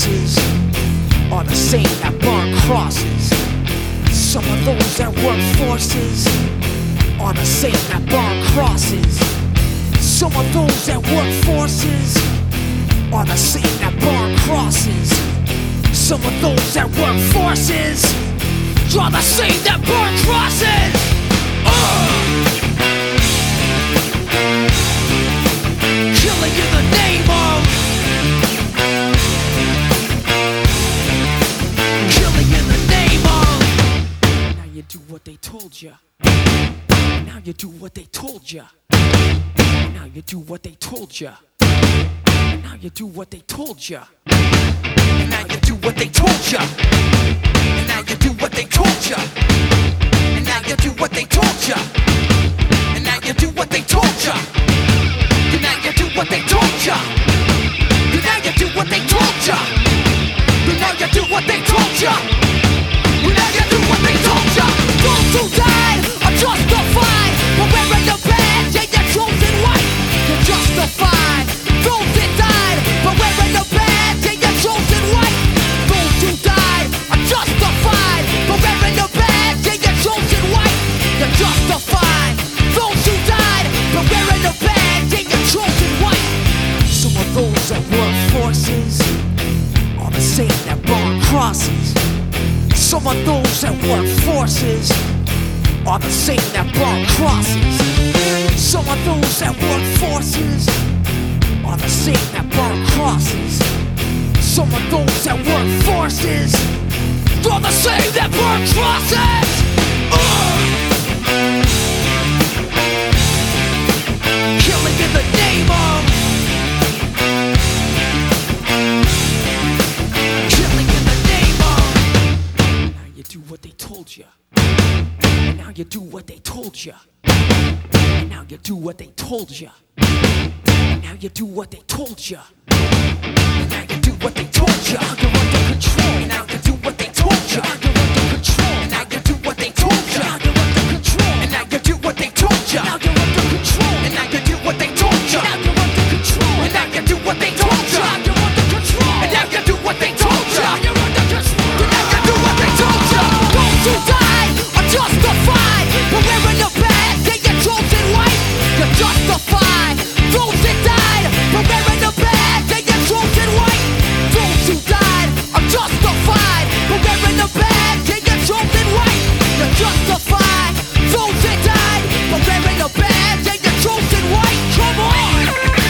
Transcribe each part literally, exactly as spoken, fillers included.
forces are the same that burn crosses. Some of those that work forces are the same that burn crosses. Some of those that work forces are the same that burn crosses. Some of those that work forces are the same that burn crosses. Uh! Killing in the name of, killing in the name of. Now you do what they told ya. Now you do what they told ya. Now you do what they told ya. Now you do what they told ya. Now you do what they told ya. Now you do what they told ya. And now you do what they told ya. And now you do what they told ya. And now you do what they told ya. And now you do what they told ya. And now you do what they told ya. And now you do what they told ya. Those who died are justified for wearing the badge and your chosen white. You're justified. Those that died for wearing the badge and your chosen white. Those who died are justified for wearing the badge and your chosen white. You're justified. Those who died for wearing the badge and your chosen white. Some of those that work forces are the same that burn crosses. Some of those that work forces are the same that burn crosses. Some of those that work forces are the same that burn crosses. Some of those that work forces are the same that burn crosses. Uh! Killing in the name of, killing in the name of. Now you do what they told ya. And now you do what they told ya. And now you do what they told ya. And now you do what they told ya. And now you do what they told ya. You're under control. And now you do what they told ya. You're under control. And now you do what they told ya. You're under control. And now you do what they told ya. Now you're under control. And now you do what they told ya. Now you're under control. And now you do what they told ya. You're under control. And now you do what they told ya. You're under control. And now you do what they told ya. Those who died are justified for wearing the badge and your chosen white. You're justified. Those that died for wearing the badge and your chosen white. Those who died are justified for wearing the badge and your chosen white. You're justified. Those that died for wearing the badge and your chosen white. Come on!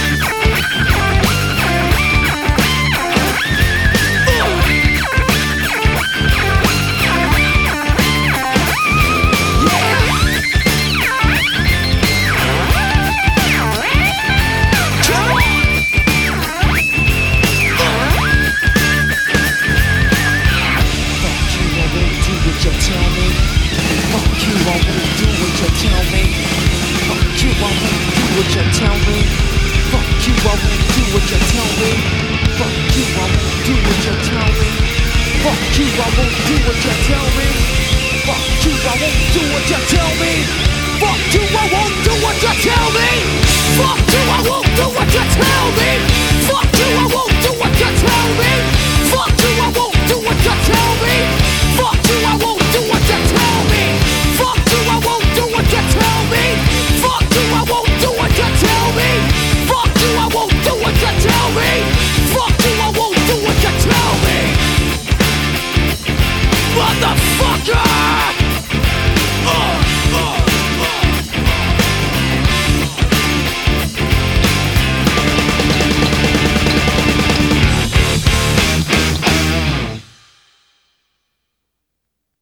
What you tell me? Fuck you, I won't do what you tell me. Fuck you, I won't do what you tell me. Fuck you, I won't do what you tell me.